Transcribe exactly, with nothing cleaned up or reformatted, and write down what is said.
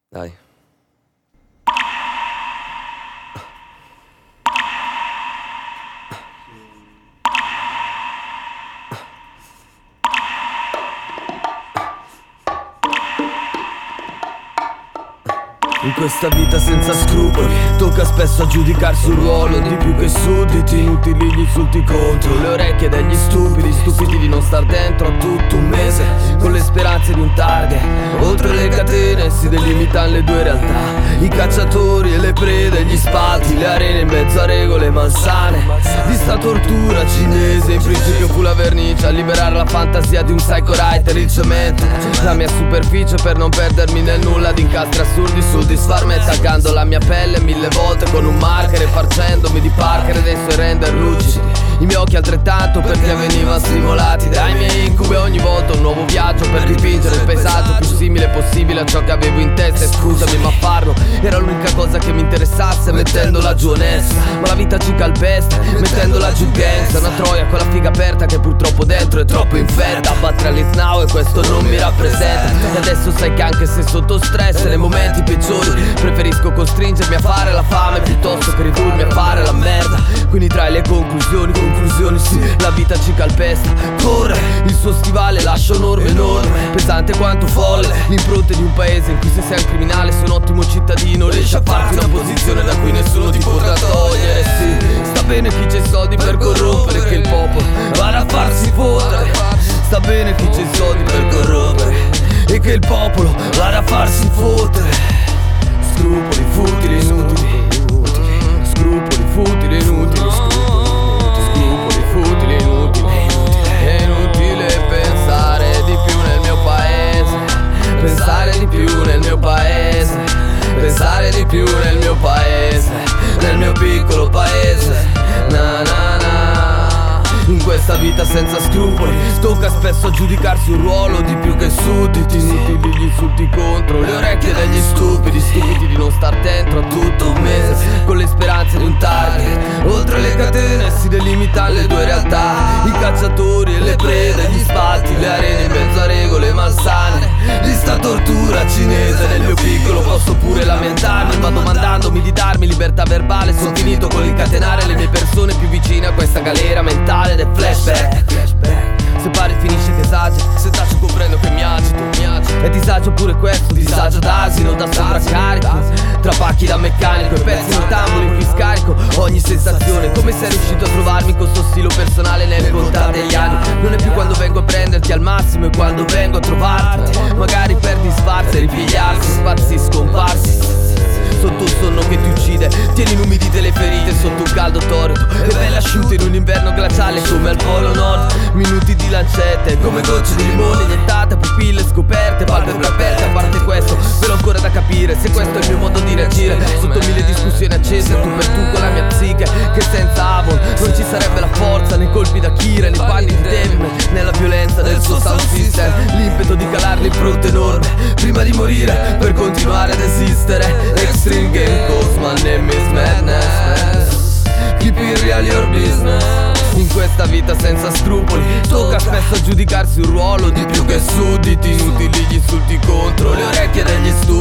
Dai. In questa vita senza scrupoli tocca spesso giudicare sul ruolo di più che sudditi. Inutili gli insulti contro le orecchie degli stupidi, stupidi di non star dentro a tutto un mese con le speranze di un target. Oltre le catene si delimitano le due realtà, i cacciatori e le prede, gli spalti, le arene in mezzo a regole malsane di sta tortura cinese. In principio fu la vernice a liberare la fantasia di un psycho writer, il cemento, la mia superficie per non perdermi nel nulla di incastri assurdi sul disfarme, taggando la mia pelle mille volte con un marker e farcendomi di Parker e dei suoi render lucidi. I miei occhi altrettanto perché venivano stimolati dai miei incubi. Ogni volta un nuovo viaggio per dipingere il paesaggio più simile possibile a ciò che avevo in testa. E scusami ma farlo era l'unica cosa che mi interessasse, mettendola giù onesta. Ma la vita ci calpesta, mettendola giù gangsta. Una troia con la figa aperta che purtroppo dentro è troppo infetta. Battere all'Is Now e questo non mi rappresenta. E adesso sai che anche se sotto stress nei momenti peggiori preferisco costringermi a fare la fame piuttosto che ridurmi a fare la merda. Quindi trai le conclusioni, conclusioni sì, la vita ci calpesta. Corre, il suo stivale lascia un orme enorme, pesante quanto folle. L'impronta di un paese in cui se sei un criminale sei un ottimo cittadino, riesci a farti una posizione da cui nessuno ti potrà togliere. Sì, sta bene chi c'ha i soldi per corrompere, che il popolo vada a farsi fottere. Sta bene chi c'ha i soldi per corrompere e che il popolo vada a farsi fottere. Scrupoli futili inutili, scrupoli futili inutili, scrupoli futili inutili. È inutile pensare di più nel mio paese, pensare di più nel mio paese, pensare di più nel mio paese, nel mio piccolo paese. Na na na. In questa vita senza scrupoli tocca spesso giudicarsi un ruolo di più che sudditi. Inutili gli insulti contro le orecchie degli stupidi, stupidi di non star dentro a tutto un mese con le speranze di un target. Oltre le catene si delimitano le due realtà, i cacciatori e le prede, gli spalti, le arene in mezzo a regole malsane di sta tortura cinese. Nel mio piccolo posso pure lamentarmi, ma domandandomi di darmi libertà verbale sono finito con l'incatenare le mie persone più vicine a questa galera mentale del flashback. Se pare finisce che esagero, se tacio comprendo che mi agito, mi agito. È disagio pure questo, disagio d'asino, da sovraccarico, tra pacchi da meccanico e pezzi nel tamburo in cui scarico ogni sensazione. Come sei riuscito a trovarmi con sto stile personale nel contare degli anni? Non è più quando vengo a prenderti al massimo, è quando vengo a trovarti, magari per disfarsi e ripigliarsi, spazi scomparsi sotto un sonno che ti uccide. Tieni inumidite le ferite sotto un caldo torrido e belle asciutte in un inverno glaciale come al polo nord. Minuti di lancette come gocce di limone iniettate, pupille scoperte, palpebre aperte. A parte questo però ancora da capire se questo è il mio modo di reagire sotto mille discussioni accese, tu per tu con la mia psiche, che senza Avon non ci sarebbe la forza, nei colpi da Kira, nei panni di Devin, nella violenza del suo sound system. L'impeto di calare l'impronta enorme prima di morire per continuare ad esistere. Extreme game cause my name is madness, keep it real your business. In questa vita senza scrupoli tocca spesso giudicarsi un ruolo di più che sudditi. Inutili gli insulti contro le orecchie degli stupidi,